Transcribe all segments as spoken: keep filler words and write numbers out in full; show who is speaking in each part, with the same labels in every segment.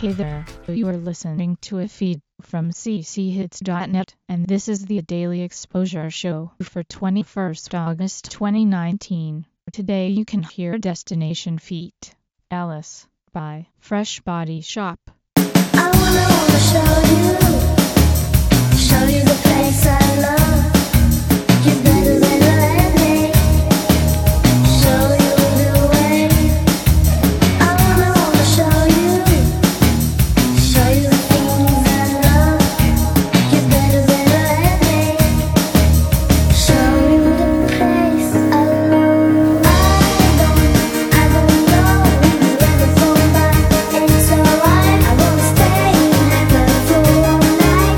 Speaker 1: Hey there, you are listening to a feed from c c hits dot net, and this is the Daily Exposure Show for twenty-first August twenty nineteen. Today you can hear Destination Feet, Alice, by Fresh Body Shop.
Speaker 2: I wanna, wanna show you, show you the place I love. You better than let me show you the way. I wanna, wanna show you, show you the things I love. You better than let me show you the place I love. I don't, I don't know if you ever thought that it's alright. I wanna stay in heaven for all night.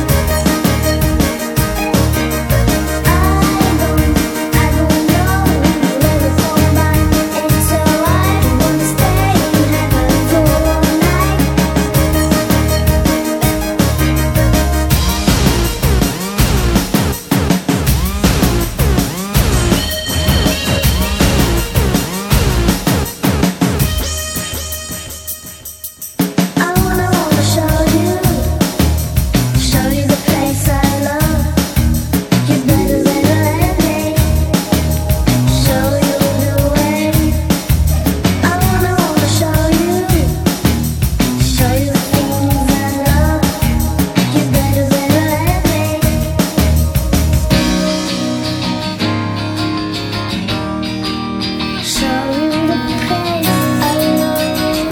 Speaker 2: I don't, I don't know if you ever thought that it's alright. I wanna stay in heaven for all night. I wanna, wanna show you, show you the place I love. You better than let me show you the way. I wanna, wanna show you, show you the things I love. You better than let me show you the place I love.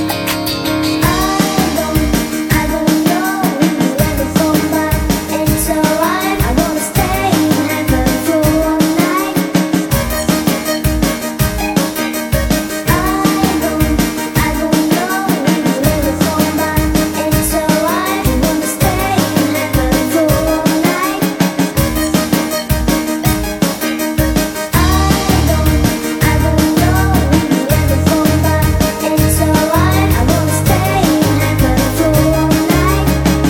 Speaker 2: I don't, I don't know if you ever thought that it's alright. I wanna stay in heaven for all night. I don't, I don't know if you ever thought that it's alright. I wanna stay in heaven for all night. I don't, I don't know if you ever thought that it's alright. I wanna stay in heaven for all night.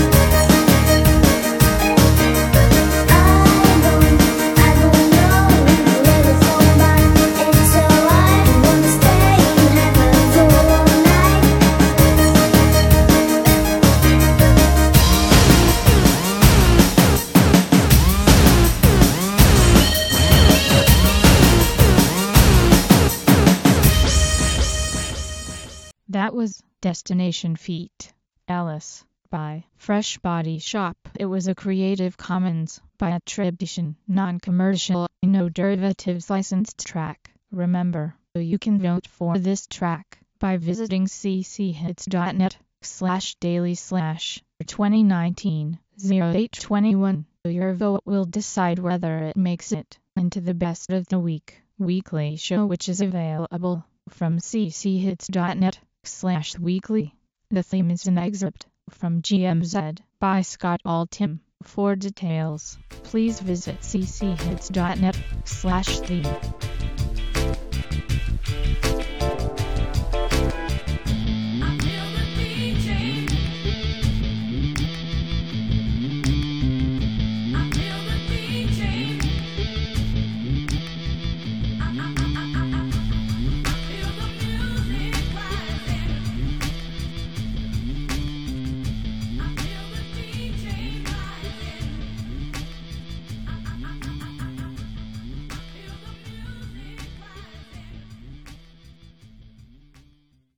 Speaker 2: I don't, I don't know if you ever thought that it's alright. I wanna stay in heaven for all night.
Speaker 1: That was Destination Feet, Alice, by Fresh Body Shop. It was a Creative Commons by attribution, non-commercial, no derivatives licensed track. Remember, you can vote for this track by visiting c c hits dot net slash daily slash twenty nineteen oh eight twenty-one. Your vote will decide whether it makes it into the Best of the Week weekly show, which is available from c c hits dot net slash weekly. The theme is an excerpt from G M Z by Scott Altham. For details, please visit c c hits dot net slash theme.